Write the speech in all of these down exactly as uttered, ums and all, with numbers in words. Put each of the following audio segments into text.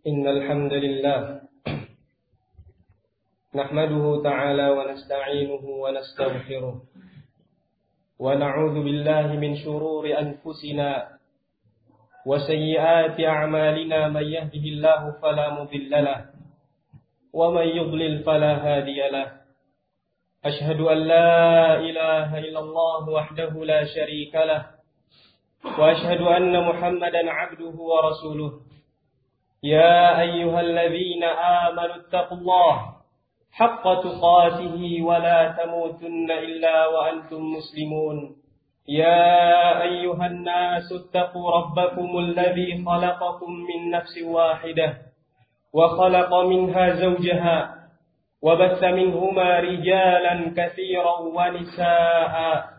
إن الحمد لله نحمده تعالى ونستعينه ونستغفره ونعوذ بالله من شرور أنفسنا وسيئات أعمالنا من يهده الله فلا مضل له ومن يضلل فلا هادي له أشهد أن لا إله إلا الله وحده لا شريك له وأشهد أن محمدا عبده ورسوله يا أيها الذين آمنوا اتقوا الله حق تقاته ولا تموتن إلا وأنتم مسلمون يا أيها الناس اتقوا ربكم الذي خلقكم من نفس واحدة وخلق منها زوجها وبث منهما رجالا كثيرا ونساء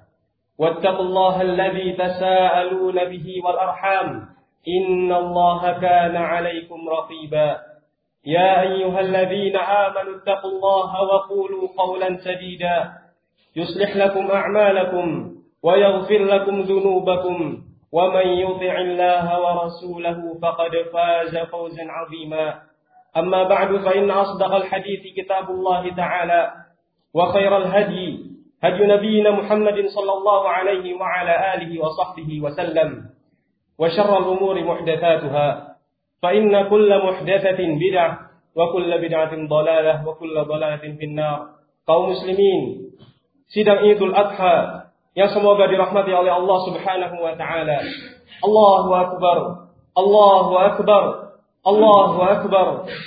واتقوا الله الذي تساءلون به والأرحام إن الله كان عليكم رقيبا يا أيها الذين آمنوا اتقوا الله وقولوا قولا سديدا يصلح لكم أعمالكم ويغفر لكم ذنوبكم ومن يطع الله ورسوله فقد فاز فوزا عظيما أما بعد فإن أصدق الحديث كتاب الله تعالى وخير الهدي هدي نبينا محمد صلى الله عليه وعلى آله وصحبه وسلم وشر الأمور محدثاتها فإن كل محدثة بدعة وكل بدعة ضلالة وكل ضلالة في النار. Kaum muslimin, sidang Idul Adha yang semoga dirahmati oleh Allah Subhanahu wa taala. Allahu akbar. Allahu akbar. Allahu akbar.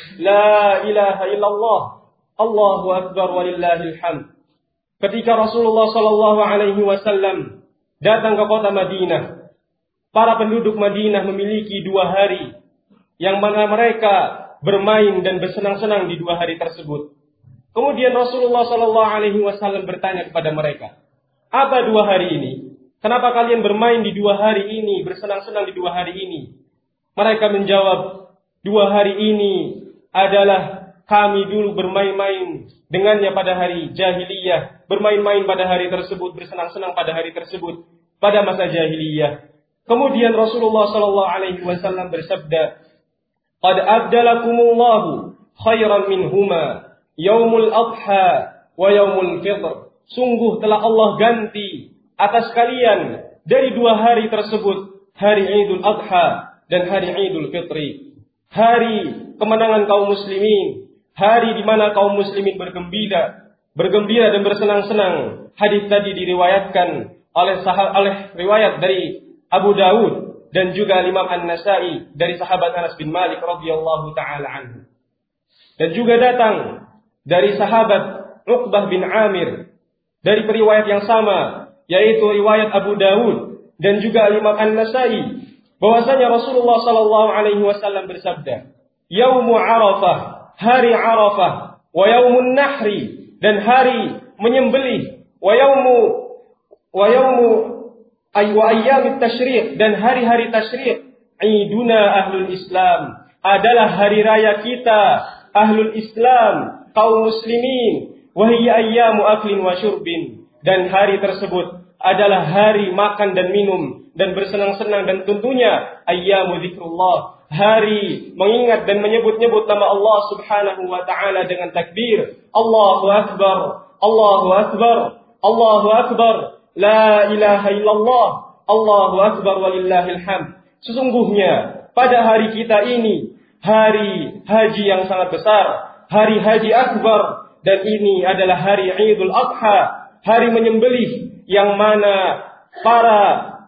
La ilaha illallah. Allahu akbar walillahil hamd. Ketika Rasulullah sallallahu alaihi wasallam datang ke kota Madinah, para penduduk Madinah memiliki dua hari yang mana mereka bermain dan bersenang-senang di dua hari tersebut. Kemudian Rasulullah sallallahu alaihi wasallam bertanya kepada mereka, "Apa dua hari ini? Kenapa kalian bermain di dua hari ini, bersenang-senang di dua hari ini?" Mereka menjawab, "Dua hari ini adalah kami dulu bermain-main dengannya pada hari jahiliyah, bermain-main pada hari tersebut, bersenang-senang pada hari tersebut pada masa jahiliyah." Kemudian Rasulullah sallallahu alaihi wasallam bersabda, "Qad abdalakumullahu khairan minhuma yaumul adha wa yaumul fitr." Sungguh telah Allah ganti atas kalian dari dua hari tersebut, hari Idul Adha dan hari Idul Fitri. Hari kemenangan kaum muslimin, hari di mana kaum muslimin bergembira, bergembira dan bersenang-senang. Hadis tadi diriwayatkan oleh sahab, oleh riwayat dari Abu Dawud dan juga Imam An-Nasai dari sahabat Anas bin Malik radhiyallahu taala anhu. Dan juga datang dari sahabat Uqbah bin Amir dari periwayat yang sama, yaitu riwayat Abu Dawud dan juga Imam An-Nasai, bahwasanya Rasulullah sallallahu alaihi wasallam bersabda, "Yaumu Arafah, hari Arafah, wa yaumun nahri, dan hari menyembelih, wa yaumu wa yaumu ay wa ayyamit tasyriq, dan hari-hari tasyriq, iduna ahlul Islam, adalah hari raya kita ahlul Islam, kaum muslimin, wa hiya ayyamu aklin wa syurbin." Dan hari tersebut adalah hari makan dan minum dan bersenang-senang, dan tentunya ayyamu zikrullah, hari mengingat dan menyebut-nyebut nama Allah Subhanahu wa taala dengan takbir, Allahu akbar, Allahu akbar, Allahu akbar, la ilaha illallah, Allahu akbar walillahil hamd. Sesungguhnya pada hari kita ini hari haji yang sangat besar, hari haji akbar, dan ini adalah hari Idul Adha, hari menyembelih, yang mana para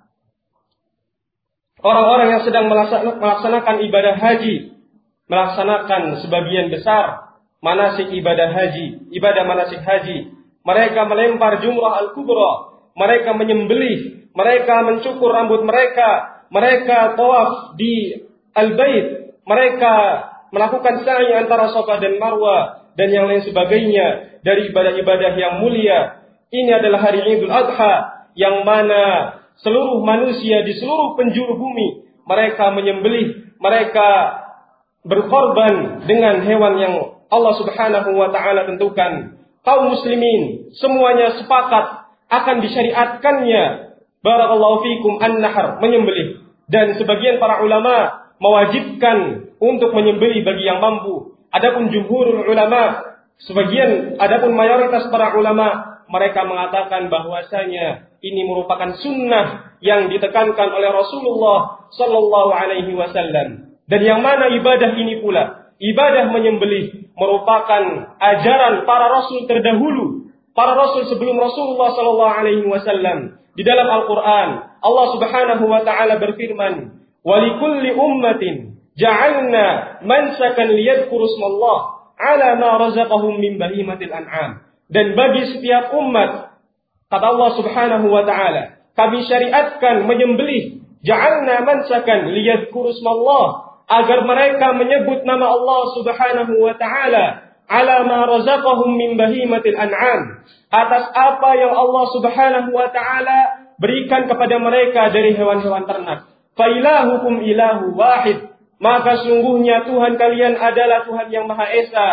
orang-orang yang sedang melaksanakan ibadah haji melaksanakan sebagian besar manasik ibadah haji, ibadah manasik haji. Mereka melempar jumrah al-kubra, mereka menyembelih, mereka mencukur rambut mereka, mereka tawaf di al-bait, mereka melakukan sa'i antara Safa dan Marwa, dan yang lain sebagainya dari ibadah-ibadah yang mulia. Ini adalah hari Idul Adha, yang mana seluruh manusia di seluruh penjuru bumi mereka menyembelih, mereka berkorban dengan hewan yang Allah Subhanahu wa taala tentukan. Kaum muslimin semuanya sepakat akan disyariatkannya, barakallahu fikum, an-nahr, menyembelih. Dan sebagian para ulama mewajibkan untuk menyembelih bagi yang mampu. Adapun jumhurul ulama, sebagian adapun mayoritas para ulama, mereka mengatakan bahwasanya ini merupakan sunnah yang ditekankan oleh Rasulullah sallallahu alaihi wasallam. Dan yang mana ibadah ini pula, ibadah menyembelih merupakan ajaran para rasul terdahulu, para rasul sebelum Rasulullah sallallahu alaihi wasallam. Di dalam Al-Qur'an, Allah Subhanahu wa taala berfirman, "Wa likulli ummatin ja'alna mansakan liyadhkuru ismallah 'ala ma razaqahum min bahimatil an'am." Dan bagi setiap umat, kata Allah Subhanahu wa taala, kami syariatkan menyembelih, ja'alna mansakan liyadhkuru ismallah, agar mereka menyebut nama Allah Subhanahu wa taala ala ma razaqahum min bahimatil an'am, atas apa yang Allah Subhanahu wa taala berikan kepada mereka dari hewan-hewan ternak. Fa ilahukum ilahu wahid, maka sungguhnya Tuhan kalian adalah Tuhan yang Maha Esa.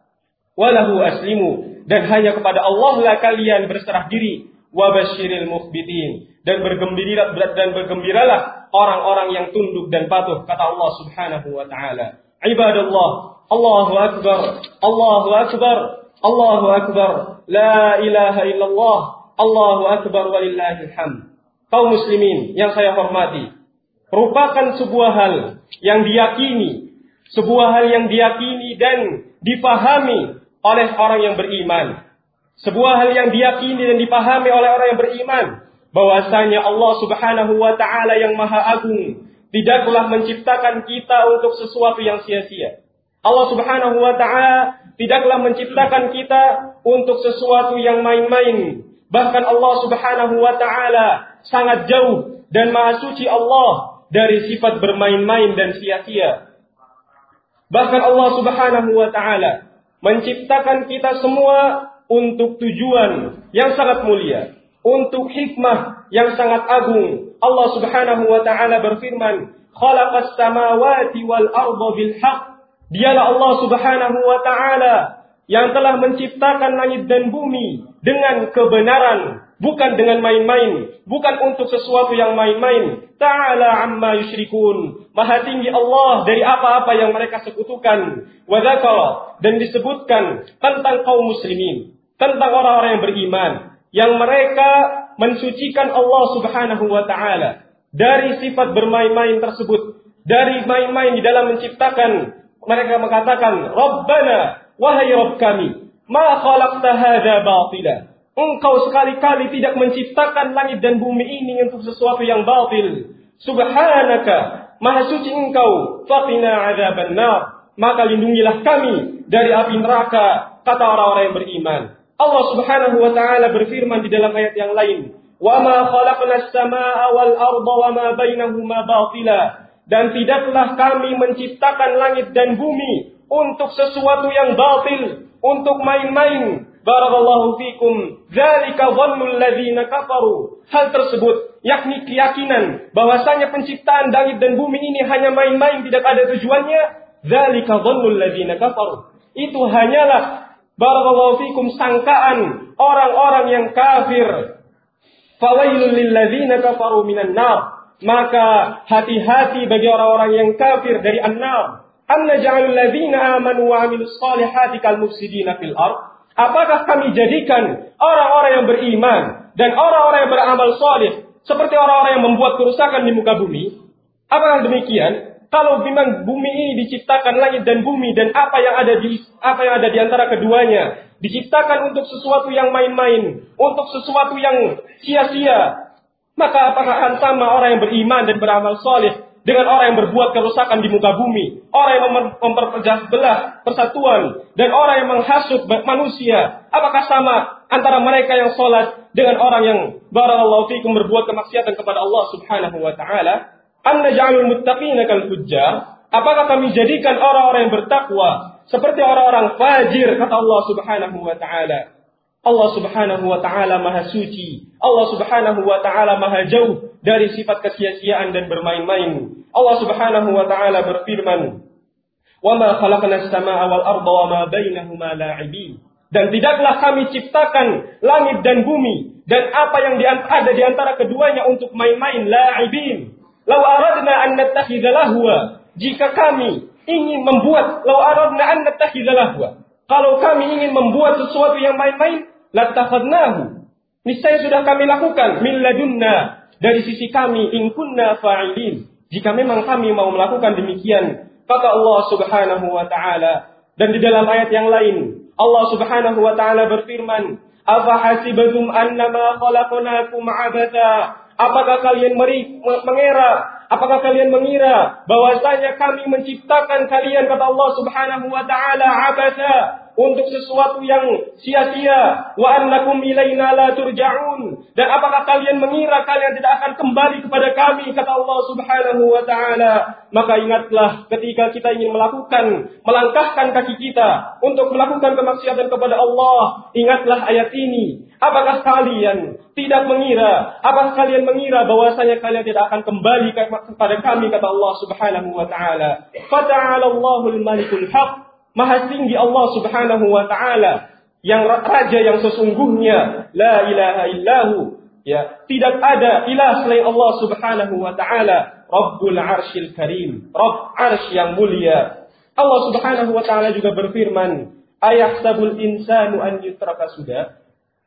Walahu aslimu, dan hanya kepada Allah lah kalian berserah diri. Wa basyiril mukhbitin, dan bergembira dan bergembiralah orang-orang yang tunduk dan patuh, kata Allah Subhanahu wa taala. Ibadallah, Allahu akbar, Allahu akbar, Allahu akbar, la ilaha illallah, Allahu akbar walillahil hamd. Kaum muslimin yang saya hormati, merupakan sebuah hal yang diyakini, sebuah hal yang diyakini dan dipahami oleh orang yang beriman. Sebuah hal yang diyakini dan dipahami oleh orang yang beriman, bahwasanya Allah Subhanahu wa taala yang Maha Agung tidaklah menciptakan kita untuk sesuatu yang sia-sia. Allah Subhanahu wa taala tidaklah menciptakan kita untuk sesuatu yang main-main. Bahkan Allah Subhanahu wa taala sangat jauh dan Maha suci Allah dari sifat bermain-main dan sia-sia. Bahkan Allah Subhanahu wa taala menciptakan kita semua untuk tujuan yang sangat mulia, untuk hikmah yang sangat agung. Allah Subhanahu wa taala berfirman, "Khalaqas samawati wal arda bil haqq." Dialah Allah Subhanahu wa taala yang telah menciptakan langit dan bumi dengan kebenaran, bukan dengan main-main, bukan untuk sesuatu yang main-main. Ta'ala amma yusyrikun. Maha tinggi Allah dari apa-apa yang mereka sekutukan. Wa dzakara, dan disebutkan tentang kaum muslimin, tentang orang-orang yang beriman, yang mereka mensucikan Allah Subhanahu wa taala dari sifat bermain-main tersebut, dari main-main di dalam menciptakan. Mereka mengatakan, "Rabbana, wahai Rabb kami, ma khalaqta hadza batila." Engkau sekali-kali tidak menciptakan langit dan bumi ini untuk sesuatu yang batil. Subhanaka, maha suci engkau, faqina adzaban nar, maka lindungilah kami dari api neraka, kata orang-orang yang beriman. Allah Subhanahu wa taala berfirman di dalam ayat yang lain, "Wa ma khalaqnas samaa'a wal arda wa ma bainahuma batila." Dan tidaklah kami menciptakan langit dan bumi untuk sesuatu yang batil, untuk main-main. Barakallahu fikum. Dzalika dhannul ladzina kafaru. Hal tersebut yakni keyakinan bahwasanya penciptaan langit dan bumi ini hanya main-main, tidak ada tujuannya. Dzalika dhannul ladzina kafaru. Itu hanyalah, barakallahu fikum, sangkaan orang-orang yang kafir. Fawailul lil ladzina kafaru minan nar. Maka hati-hati bagi orang-orang yang kafir dari an-nar. Am naj'alul ladzina amanu wa 'amilus shalihati kal mufsidina fil ardh. Apakah kami jadikan orang-orang yang beriman dan orang-orang yang beramal saleh seperti orang-orang yang membuat kerusakan di muka bumi? Apakah demikian? Kalau memang bumi ini diciptakan langit dan bumi dan apa yang ada di apa yang ada di antara keduanya diciptakan untuk sesuatu yang main-main, untuk sesuatu yang sia-sia, maka apakah akan sama orang yang beriman dan beramal saleh dengan orang yang berbuat kerusakan di muka bumi, orang yang memperpecah belah persatuan, dan orang yang menghasut manusia? Apakah sama antara mereka yang sholat dengan orang yang barakallahu fikum berbuat kemaksiatan kepada Allah Subhanahu wa taala? Am naj'alul muttaqina kal fujjar? Apakah kami jadikan orang-orang yang bertakwa seperti orang-orang fajir, kata Allah Subhanahu wa taala? Allah Subhanahu wa taala Maha suci. Allah Subhanahu wa taala Maha jauh dari sifat kesia-siaan dan bermain-main. Allah Subhanahu wa taala berfirman, "Wa ma khalaqnas samaa'a wal arda wa ma bainahuma la'ibin." Dan tidaklah kami ciptakan langit dan bumi dan apa yang ada di antara keduanya untuk main-main, la'ibin. Law aradna an nattakhidha lahwa. jika kami ingin membuat law aradna an nattakhidha lahwa, kalau kami ingin membuat sesuatu yang main-main, lattakhadnahu, niscaya sudah kami lakukan, min ladunna, dari sisi kami, in kunna fa'ilin, jika memang kami mau melakukan demikian. Kata Allah Subhanahu wa taala. Dan di dalam ayat yang lain, Allah Subhanahu wa taala berfirman, afa hasibatum annama khalaqnakum abatha, apakah kalian meri, mengira apakah kalian mengira bahwasanya kami menciptakan kalian, kata Allah Subhanahu wa taala, abatha, untuk sesuatu yang sia-sia, wa annakum ilaina la turja'un, dan apakah kalian mengira kalian tidak akan kembali kepada kami, kata Allah Subhanahu wa taala. Maka ingatlah ketika kita ingin melakukan, melangkahkan kaki kita untuk melakukan kemaksiatan kepada Allah, ingatlah ayat ini. Apakah kalian tidak mengira, apakah kalian mengira bahwasanya kalian tidak akan kembali kepada kami, kata Allah Subhanahu wa taala. Fata'ala Allahul Malikul Haq, Maha tinggi Allah Subhanahu wa taala, yang raja yang sesungguhnya, la ilaha illahu, ya, tidak ada ilah selain Allah Subhanahu wa taala, Rabbul Arsyil Karim, Rabb Arsy yang mulia. Allah Subhanahu wa taala juga berfirman, ayahsabul insanu an yutraka sudah?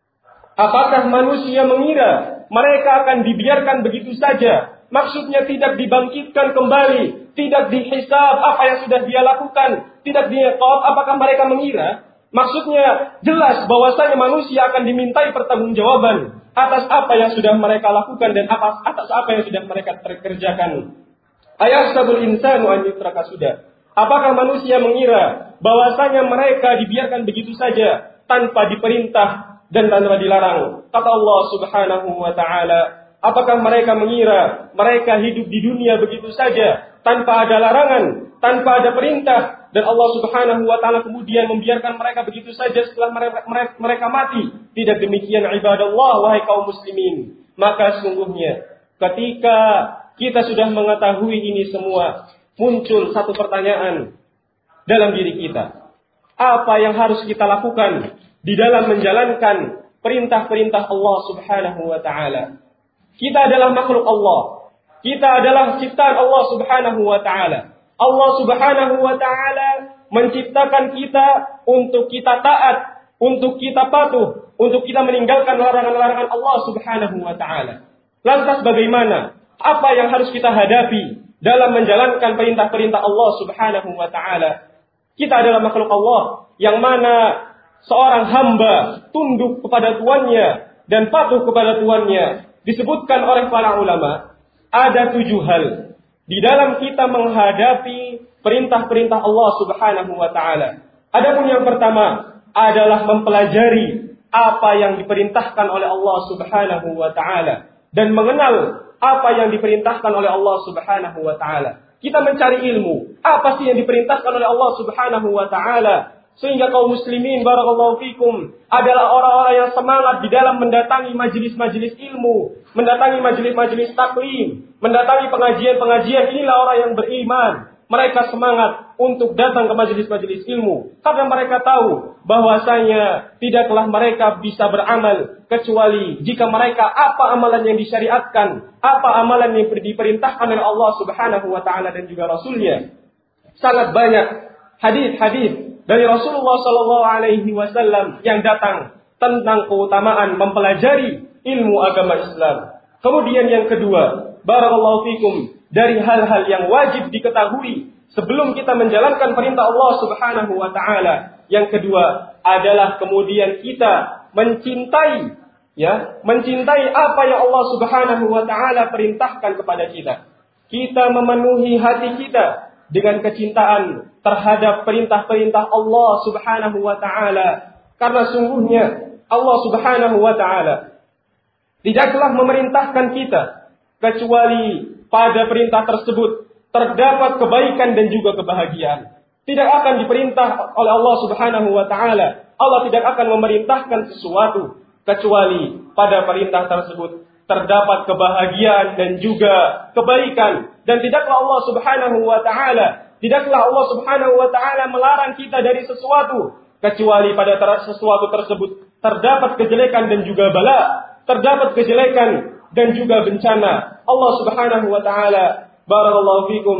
Apakah manusia mengira mereka akan dibiarkan begitu saja? Maksudnya tidak dibangkitkan kembali, tidak dihisab apa yang sudah dia lakukan, tidak diiqab. Apakah mereka mengira? Maksudnya jelas bahwasanya manusia akan dimintai pertanggungjawaban atas apa yang sudah mereka lakukan dan atas, atas apa yang sudah mereka kerjakan. Ayahsabul insanu an yutraka sudah? Apakah manusia mengira bahwasanya mereka dibiarkan begitu saja tanpa diperintah dan tanpa dilarang? Kata Allah Subhanahu wa taala, apakah mereka mengira mereka hidup di dunia begitu saja tanpa ada larangan, tanpa ada perintah, dan Allah Subhanahu wa taala kemudian membiarkan mereka begitu saja setelah mereka, mereka, mereka mati? Tidak demikian ibadallah, wahai kaum muslimin. Maka sungguhnya ketika kita sudah mengetahui ini semua, muncul satu pertanyaan dalam diri kita. Apa yang harus kita lakukan di dalam menjalankan perintah-perintah Allah Subhanahu wa taala? Kita adalah makhluk Allah. Kita adalah ciptaan Allah Subhanahu wa taala. Allah Subhanahu wa taala menciptakan kita untuk kita taat, untuk kita patuh, untuk kita meninggalkan larangan-larangan Allah Subhanahu wa taala. Lantas bagaimana? Apa yang harus kita hadapi dalam menjalankan perintah-perintah Allah Subhanahu wa taala? Kita adalah makhluk Allah yang mana seorang hamba tunduk kepada tuannya dan patuh kepada tuannya. Disebutkan oleh para ulama, ada tujuh hal di dalam kita menghadapi perintah-perintah Allah Subhanahu wa taala. Adapun yang pertama adalah mempelajari apa yang diperintahkan oleh Allah Subhanahu wa taala dan mengenal apa yang diperintahkan oleh Allah Subhanahu wa taala. Kita mencari ilmu, apa sih yang diperintahkan oleh Allah Subhanahu wa taala? Sehingga kaum muslimin barakallahu fikum adalah orang-orang yang semangat di dalam mendatangi majelis-majelis ilmu, mendatangi majelis-majelis taklim, mendatangi pengajian-pengajian. Inilah orang yang beriman. Mereka semangat untuk datang ke majelis-majelis ilmu karena mereka tahu bahwasanya tidaklah mereka bisa beramal kecuali jika mereka apa amalan yang disyariatkan, apa amalan yang diperintahkan oleh Allah Subhanahu wa taala dan juga Rasulnya. Sangat banyak hadis-hadis dari Rasulullah Shallallahu Alaihi Wasallam yang datang tentang keutamaan mempelajari ilmu agama Islam. Kemudian yang kedua, barakallahu fikum, dari hal-hal yang wajib diketahui sebelum kita menjalankan perintah Allah Subhanahu wa taala. Yang kedua adalah kemudian kita mencintai, ya, mencintai apa yang Allah Subhanahu wa taala perintahkan kepada kita. Kita memenuhi hati kita dengan kecintaan terhadap perintah-perintah Allah Subhanahu wa taala, karena sungguhnya Allah Subhanahu wa taala tidaklah memerintahkan kita kecuali pada perintah tersebut terdapat kebaikan dan juga kebahagiaan. Tidak akan diperintah oleh Allah Subhanahu wa taala, Allah tidak akan memerintahkan sesuatu kecuali pada perintah tersebut terdapat kebahagiaan dan juga kebaikan. Dan tidaklah Allah Subhanahu wa taala, tidaklah Allah Subhanahu wa taala melarang kita dari sesuatu kecuali pada ter- sesuatu tersebut terdapat kejelekan dan juga bala, terdapat kejelekan dan juga bencana. Allah Subhanahu wa taala, barakallahu fikum,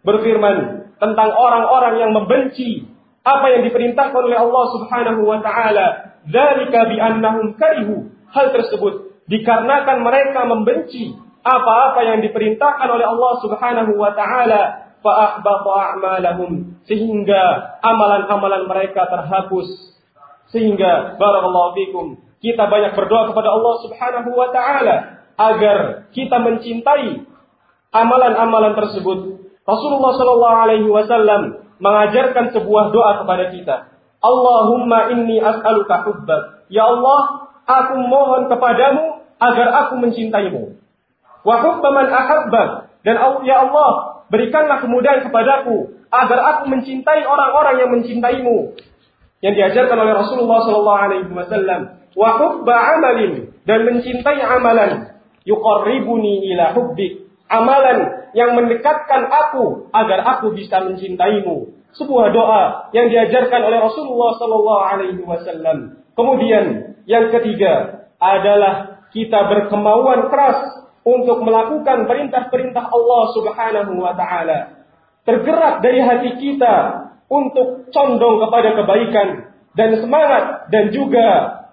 berfirman tentang orang-orang yang membenci apa yang diperintahkan oleh Allah Subhanahu wa taala, dzalika bi annahum karihu. Hal tersebut dikarenakan mereka membenci apa-apa yang diperintahkan oleh Allah Subhanahu wa taala, fa ahbata a'malahum, sehingga amalan-amalan mereka terhapus. Sehingga barakallahu fikum, kita banyak berdoa kepada Allah Subhanahu wa taala agar kita mencintai amalan-amalan tersebut. Rasulullah sallallahu alaihi wasallam mengajarkan sebuah doa kepada kita. Allahumma inni as'aluka hubbak. Ya Allah, aku mohon kepadamu agar aku mencintaimu. Wa hubba man ahabbak. Dan ya Allah, berikanlah kemudahan kepadaku agar aku mencintai orang-orang yang mencintaimu. Yang diajarkan oleh Rasulullah sallallahu alaihi wasallam. Wa hubba amalin, dan mencintai amalan yuqarribuni ila hubbik. Amalan yang mendekatkan aku agar aku bisa mencintaimu. Sebuah doa yang diajarkan oleh Rasulullah sallallahu alaihi wasallam. Kemudian yang ketiga adalah kita berkemauan keras untuk melakukan perintah-perintah Allah Subhanahu wa taala. Tergerak dari hati kita untuk condong kepada kebaikan dan semangat dan juga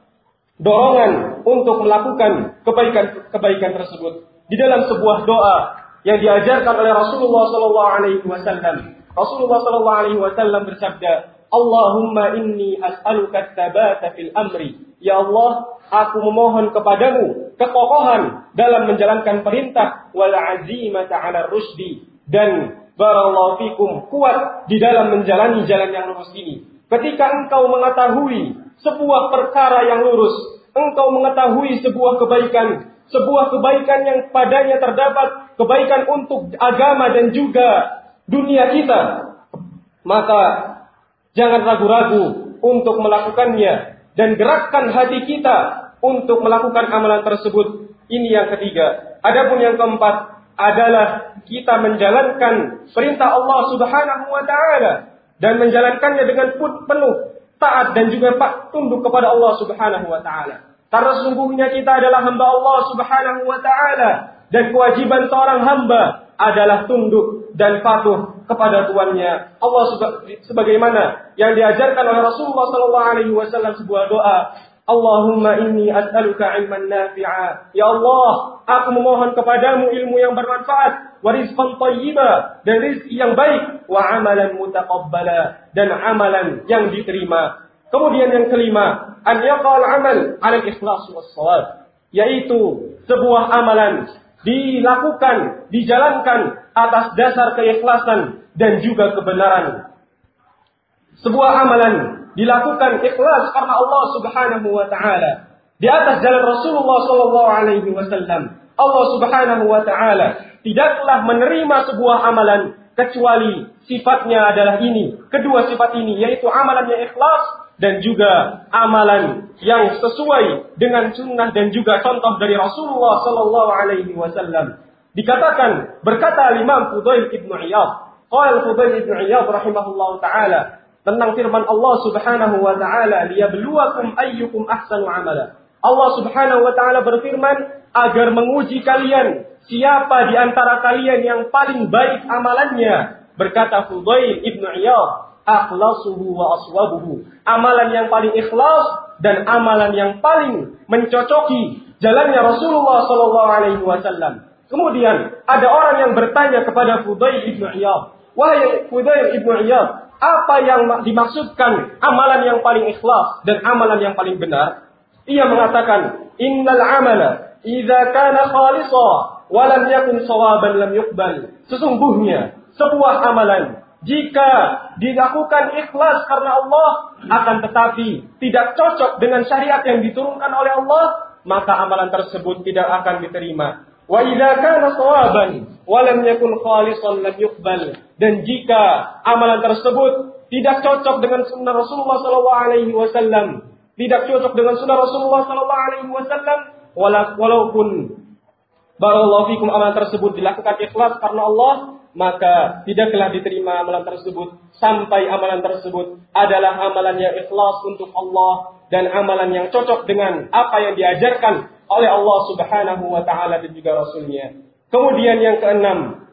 dorongan untuk melakukan kebaikan-kebaikan tersebut. Di dalam sebuah doa yang diajarkan oleh Rasulullah sallallahu alaihi wasallam, Rasulullah sallallahu alaihi wasallam bersabda, Allahumma inni as'aluka tsabata fil amri. Ya Allah, aku memohon kepadamu kekokohan dalam menjalankan perintah, wal azimata 'ala rusdi, dan barakallahu fikum, kuat di dalam menjalani jalan yang lurus ini. Ketika engkau mengetahui sebuah perkara yang lurus, engkau mengetahui sebuah kebaikan, sebuah kebaikan yang padanya terdapat kebaikan untuk agama dan juga dunia kita, maka jangan ragu-ragu untuk melakukannya dan gerakkan hati kita untuk melakukan amalan tersebut. Ini yang ketiga. Adapun yang keempat adalah kita menjalankan perintah Allah Subhanahu wa taala dan menjalankannya dengan penuh taat dan juga tunduk kepada Allah Subhanahu wa taala. Karena sesungguhnya kita adalah hamba Allah Subhanahu wa taala dan kewajiban seorang hamba adalah tunduk dan patuh kepada Tuannya. Allah sebagaimana yang diajarkan oleh Rasulullah sallallahu alaihi wasallam sebuah doa, Allahumma inni as'aluka ilman nafi'a. Ya Allah, aku memohon kepadamu ilmu yang bermanfaat, wa rizqan thayyiba, dan rezeki yang baik, wa amalan mutaqabbala, dan amalan yang diterima. Kemudian yang kelima, an yaqal amal 'ala al-ikhlas was-shawab, yaitu sebuah amalan dilakukan, dijalankan atas dasar keikhlasan dan juga kebenaran. Sebuah amalan dilakukan ikhlas karena Allah Subhanahu wa taala di atas jalan Rasulullah sallallahu alaihi wasallam. Allah Subhanahu wa taala tidaklah menerima sebuah amalan kecuali sifatnya adalah ini. Kedua sifat ini yaitu amalan yang ikhlas dan juga amalan yang sesuai dengan sunnah dan juga contoh dari Rasulullah sallallahu alaihi wasallam. Dikatakan, berkata Imam Fudail ibn Iyad, qala Fudail ibn Iyad rahimahullahu taala tentang firman Allah Subhanahu wa taala, liyabluwakum ayyukum ahsanu amala. Allah Subhanahu wa taala berfirman agar menguji kalian siapa di antara kalian yang paling baik amalannya. Berkata Fudail ibn Iyad, akhlasuhu wa aswabuhu. Amalan yang paling ikhlas dan amalan yang paling mencocoki jalannya Rasulullah sallallahu alaihi wasallam. Kemudian ada orang yang bertanya kepada Fudail ibn Iyad, wahai Fudail ibn Iyad, apa yang dimaksudkan amalan yang paling ikhlas dan amalan yang paling benar? Ia mengatakan, innal amala idza kana khalisa wa lam yakun shawaban lam yuqbal. Sesungguhnya sebuah amalan jika dilakukan ikhlas karena Allah, akan tetapi tidak cocok dengan syariat yang diturunkan oleh Allah, maka amalan tersebut tidak akan diterima. Wa idza kana shawaban wa lam yakun khalisan lam yuqbal. Dan jika amalan tersebut tidak cocok dengan sunnah Rasulullah sallallahu alaihi wasallam, tidak cocok dengan sunnah Rasulullah sallallahu alaihi wasallam, walaupun barakallahu fikum amalan tersebut dilakukan ikhlas karena Allah, maka tidaklah diterima amalan tersebut sampai amalan tersebut adalah amalan yang ikhlas untuk Allah dan amalan yang cocok dengan apa yang diajarkan oleh Allah Subhanahu wa taala dan juga Rasulnya. Kemudian yang keenam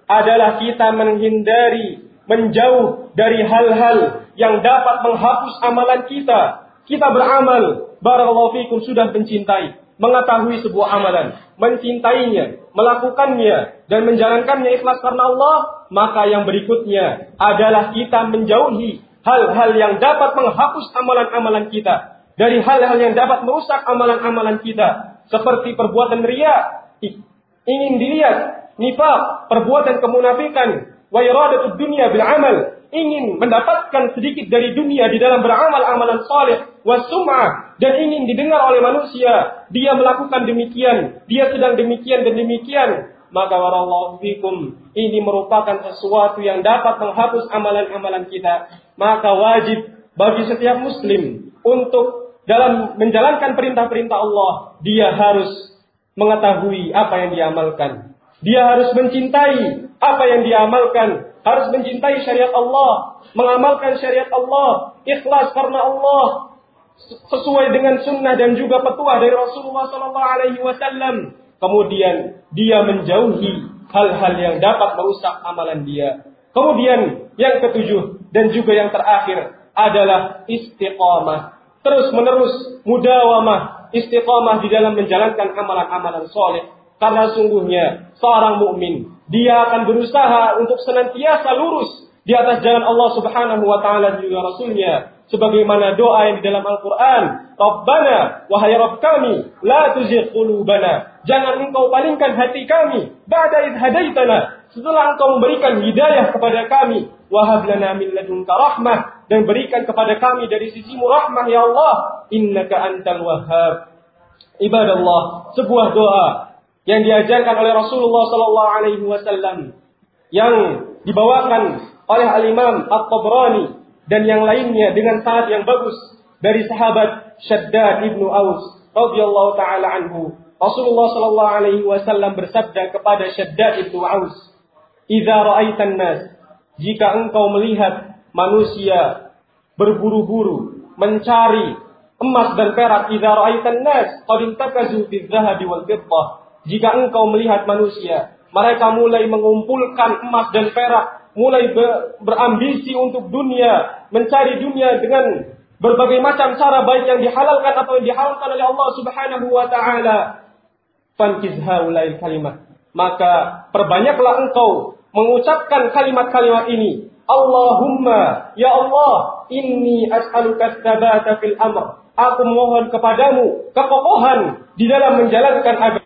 adalah kita menghindari, menjauh dari hal-hal yang dapat menghapus amalan kita. Kita beramal, barakallahu fikum, sudah mencintai, mengetahui sebuah amalan, mencintainya, melakukannya, dan menjalankannya ikhlas karena Allah, maka yang berikutnya adalah kita menjauhi hal-hal yang dapat menghapus amalan-amalan kita, dari hal-hal yang dapat merusak amalan-amalan kita, seperti perbuatan riya, ingin dilihat, nifaq, perbuatan kemunafikan, wa iradatud dunya bil amal, ingin mendapatkan sedikit dari dunia di dalam beramal amalan saleh, wasum'ah, dan ingin didengar oleh manusia, dia melakukan demikian, dia sedang demikian dan demikian, maka warallahu fikum, ini merupakan sesuatu yang dapat menghapus amalan-amalan kita. Maka wajib bagi setiap muslim untuk dalam menjalankan perintah-perintah Allah, dia harus mengetahui apa yang diamalkan. Dia harus mencintai apa yang diamalkan, harus mencintai syariat Allah, mengamalkan syariat Allah, ikhlas karena Allah, sesuai dengan sunnah dan juga petuah dari Rasulullah sallallahu alaihi wasallam. Kemudian dia menjauhi hal-hal yang dapat merusak amalan dia. Kemudian yang ketujuh dan juga yang terakhir adalah istiqamah. Terus menerus mudawamah, istiqamah di dalam menjalankan amalan-amalan soleh. Karena sungguhnya seorang mukmin, dia akan berusaha untuk senantiasa lurus di atas jalan Allah Subhanahu wa taala dan juga Rasulnya, sebagaimana doa yang di dalam Al-Qur'an, Rabbana, wahai Rabb kami, la tuzigh qulubana, jangan engkau palingkan hati kami, ba'da idh hadaitana, setelah engkau memberikan hidayah kepada kami, wa hab lana min ladunka rahmah, dan berikan kepada kami dari sisimu rahmah ya Allah, innaka antal wahhab. Ibadallah, sebuah doa yang diajarkan oleh Rasulullah sallallahu alaihi wasallam, yang dibawakan oleh Al-Imam At-Tabrani dan yang lainnya dengan sanad yang bagus dari sahabat Shaddad ibnu Aus radhiyallahu taala anhu. Rasulullah sallallahu alaihi wasallam bersabda kepada Shaddad ibnu Aus, "Idza ra'aitan nas, jika engkau melihat manusia berburu-buru mencari emas dan perak, idza ra'aitan nas qad intakazu bil-dhahabi wal-fiddah, jika engkau melihat manusia mereka mulai mengumpulkan emas dan perak, mulai ber, berambisi untuk dunia, mencari dunia dengan berbagai macam cara, baik yang dihalalkan atau yang diharamkan oleh Allah Subhanahu wa taala, fankiz haulail kalimat, maka perbanyaklah engkau mengucapkan kalimat-kalimat ini. Allahumma, ya Allah, inni as'aluka tsabata fil amr, aku mohon kepadamu kekokohan di dalam menjalankan agama.